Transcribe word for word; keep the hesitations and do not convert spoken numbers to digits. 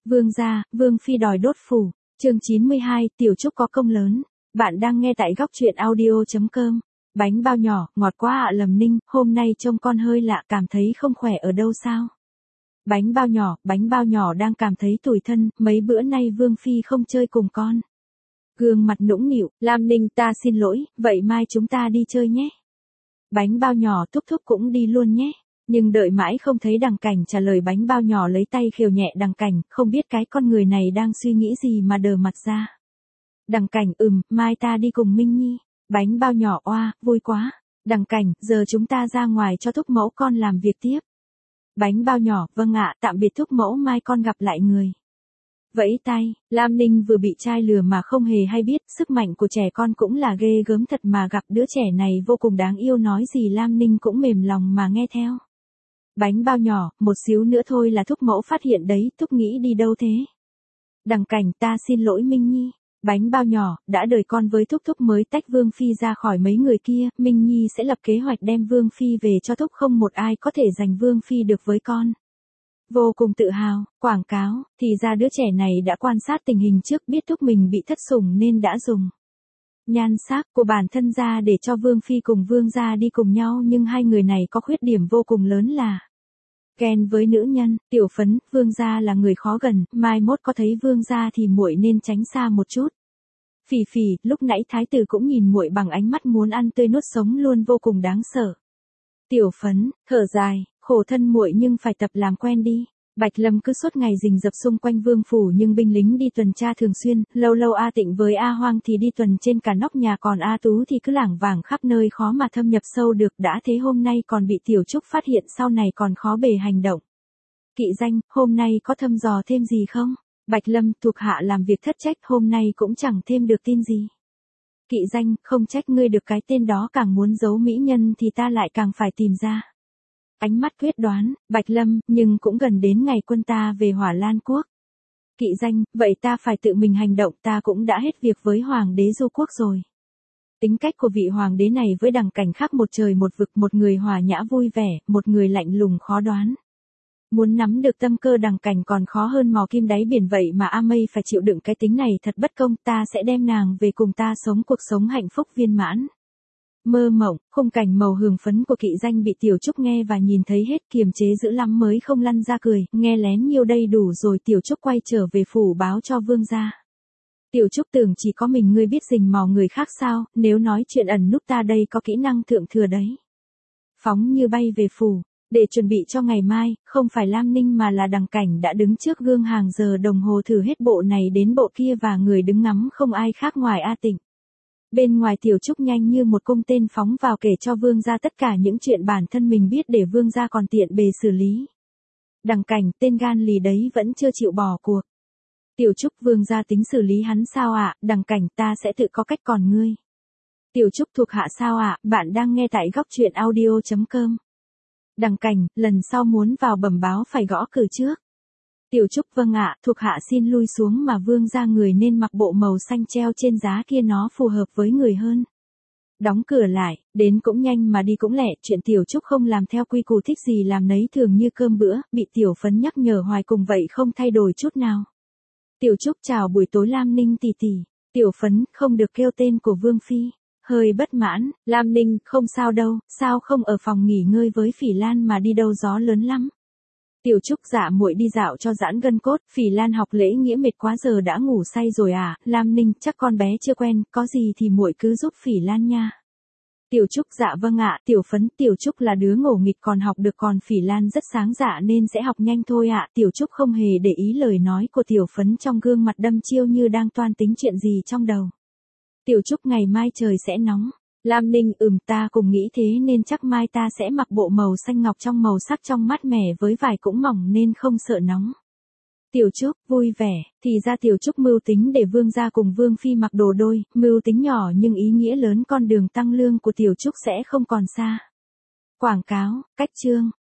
Vương gia, Vương phi đòi đốt phủ. Chương chín mươi hai, Tiểu Trúc có công lớn. Bạn đang nghe tại góc truyện audio chấm com. Bánh bao nhỏ, ngọt quá ạ. Lầm Ninh, hôm nay trông con hơi lạ, cảm thấy không khỏe ở đâu sao? Bánh bao nhỏ, bánh bao nhỏ đang cảm thấy tủi thân, mấy bữa nay Vương phi không chơi cùng con. Gương mặt nũng nịu, Lam Ninh, ta xin lỗi, vậy mai chúng ta đi chơi nhé. Bánh bao nhỏ thúc thúc cũng đi luôn nhé. Nhưng đợi mãi không thấy Đằng Cảnh trả lời, bánh bao nhỏ lấy tay khều nhẹ Đằng Cảnh, không biết cái con người này đang suy nghĩ gì mà đờ mặt ra. Đằng Cảnh, ừm, mai ta đi cùng Minh Nhi. Bánh bao nhỏ, oa, vui quá. Đằng Cảnh, giờ chúng ta ra ngoài cho thúc mẫu con làm việc tiếp. Bánh bao nhỏ, vâng ạ, tạm biệt thúc mẫu, mai con gặp lại người. Vẫy tay, Lam Ninh vừa bị trai lừa mà không hề hay biết, sức mạnh của trẻ con cũng là ghê gớm thật, mà gặp đứa trẻ này vô cùng đáng yêu, nói gì Lam Ninh cũng mềm lòng mà nghe theo. Bánh bao nhỏ, một xíu nữa thôi là thúc mẫu phát hiện đấy, thúc nghĩ đi đâu thế? Đằng Cảnh, ta xin lỗi Minh Nhi. Bánh bao nhỏ, đã đời con với thúc thúc mới tách Vương phi ra khỏi mấy người kia, Minh Nhi sẽ lập kế hoạch đem Vương phi về cho thúc, không một ai có thể giành Vương phi được với con. Vô cùng tự hào, quảng cáo, thì ra đứa trẻ này đã quan sát tình hình trước, biết thúc mình bị thất sủng nên đã dùng nhan sắc của bản thân ra để cho Vương phi cùng Vương gia đi cùng nhau, nhưng hai người này có khuyết điểm vô cùng lớn là ghen với nữ nhân. Tiểu Phấn, Vương gia là người khó gần, mai mốt có thấy Vương gia thì muội nên tránh xa một chút. Phỉ Phỉ, lúc nãy thái tử cũng nhìn muội bằng ánh mắt muốn ăn tươi nuốt sống luôn, vô cùng đáng sợ. Tiểu Phấn, thở dài, khổ thân muội nhưng phải tập làm quen đi. Bạch Lâm cứ suốt ngày rình rập xung quanh vương phủ, nhưng binh lính đi tuần tra thường xuyên, lâu lâu A Tịnh với A Hoang thì đi tuần trên cả nóc nhà, còn A Tú thì cứ lảng vảng khắp nơi, khó mà thâm nhập sâu được, đã thế hôm nay còn bị Tiểu Trúc phát hiện, sau này còn khó bề hành động. Kỵ Danh, hôm nay có thăm dò thêm gì không? Bạch Lâm, thuộc hạ làm việc thất trách, hôm nay cũng chẳng thêm được tin gì. Kỵ Danh, không trách ngươi được, cái tên đó càng muốn giấu mỹ nhân thì ta lại càng phải tìm ra. Ánh mắt quyết đoán, Bạch Lâm, nhưng cũng gần đến ngày quân ta về Hỏa Lan Quốc. Kỵ Danh, vậy ta phải tự mình hành động, ta cũng đã hết việc với Hoàng đế Du Quốc rồi. Tính cách của vị Hoàng đế này với Đằng Cảnh khác một trời một vực, một người hòa nhã vui vẻ, một người lạnh lùng khó đoán. Muốn nắm được tâm cơ Đằng Cảnh còn khó hơn mò kim đáy biển vậy mà A Mây phải chịu đựng cái tính này thật bất công, ta sẽ đem nàng về cùng ta sống cuộc sống hạnh phúc viên mãn. Mơ mộng, khung cảnh màu hường phấn của Kỵ Danh bị Tiểu Trúc nghe và nhìn thấy hết, kiềm chế dữ lắm mới không lăn ra cười, nghe lén nhiêu đây đủ rồi. Tiểu Trúc quay trở về phủ báo cho Vương gia. Tiểu Trúc, tưởng chỉ có mình ngươi biết rình mò người khác sao, nếu nói chuyện ẩn núp ta đây có kỹ năng thượng thừa đấy. Phóng như bay về phủ, để chuẩn bị cho ngày mai, không phải Lam Ninh mà là Đằng Cảnh đã đứng trước gương hàng giờ đồng hồ thử hết bộ này đến bộ kia, và người đứng ngắm không ai khác ngoài A Tịnh. Bên ngoài Tiểu Trúc nhanh như một cung tên phóng vào kể cho Vương gia tất cả những chuyện bản thân mình biết để Vương gia còn tiện bề xử lý. Đằng Cảnh, tên gan lì đấy, vẫn chưa chịu bỏ cuộc. Tiểu Trúc, Vương gia tính xử lý hắn sao ạ? À? Đằng Cảnh, ta sẽ tự có cách, còn ngươi? Tiểu Trúc, thuộc hạ sao ạ? À? Bạn đang nghe tại góc truyện audio chấm com. Đằng Cảnh, lần sau muốn vào bẩm báo phải gõ cửa trước. Tiểu Trúc, vâng ạ, thuộc hạ xin lui xuống, mà Vương gia người nên mặc bộ màu xanh treo trên giá kia, nó phù hợp với người hơn. Đóng cửa lại, đến cũng nhanh mà đi cũng lẹ, chuyện Tiểu Trúc không làm theo quy củ, thích gì làm nấy, thường như cơm bữa, bị Tiểu Phấn nhắc nhở hoài cùng vậy không thay đổi chút nào. Tiểu Trúc, chào buổi tối Lam Ninh tỷ tỷ. Tiểu Phấn, không được kêu tên của Vương phi. Hơi bất mãn, Lam Ninh, không sao đâu, sao không ở phòng nghỉ ngơi với Phỉ Lan mà đi đâu, gió lớn lắm. Tiểu Trúc, dạ muội đi dạo cho giãn gân cốt. Phỉ Lan, học lễ nghĩa mệt quá giờ đã ngủ say rồi à? Lam Ninh, chắc con bé chưa quen, có gì thì muội cứ giúp Phỉ Lan nha. Tiểu Trúc, dạ vâng ạ. Tiểu Phấn, Tiểu Trúc là đứa ngổ nghịch còn học được, còn Phỉ Lan rất sáng dạ nên sẽ học nhanh thôi ạ. Tiểu Trúc không hề để ý lời nói của Tiểu Phấn, trong gương mặt đăm chiêu như đang toan tính chuyện gì trong đầu. Tiểu Trúc, ngày mai trời sẽ nóng. Lam Ninh, ừm, ta cùng nghĩ thế, nên chắc mai ta sẽ mặc bộ màu xanh ngọc trong màu sắc trong mát mẻ, với vải cũng mỏng nên không sợ nóng. Tiểu Trúc, vui vẻ, thì ra Tiểu Trúc mưu tính để Vương gia cùng Vương phi mặc đồ đôi, mưu tính nhỏ nhưng ý nghĩa lớn, con đường tăng lương của Tiểu Trúc sẽ không còn xa. Quảng cáo, cách chương,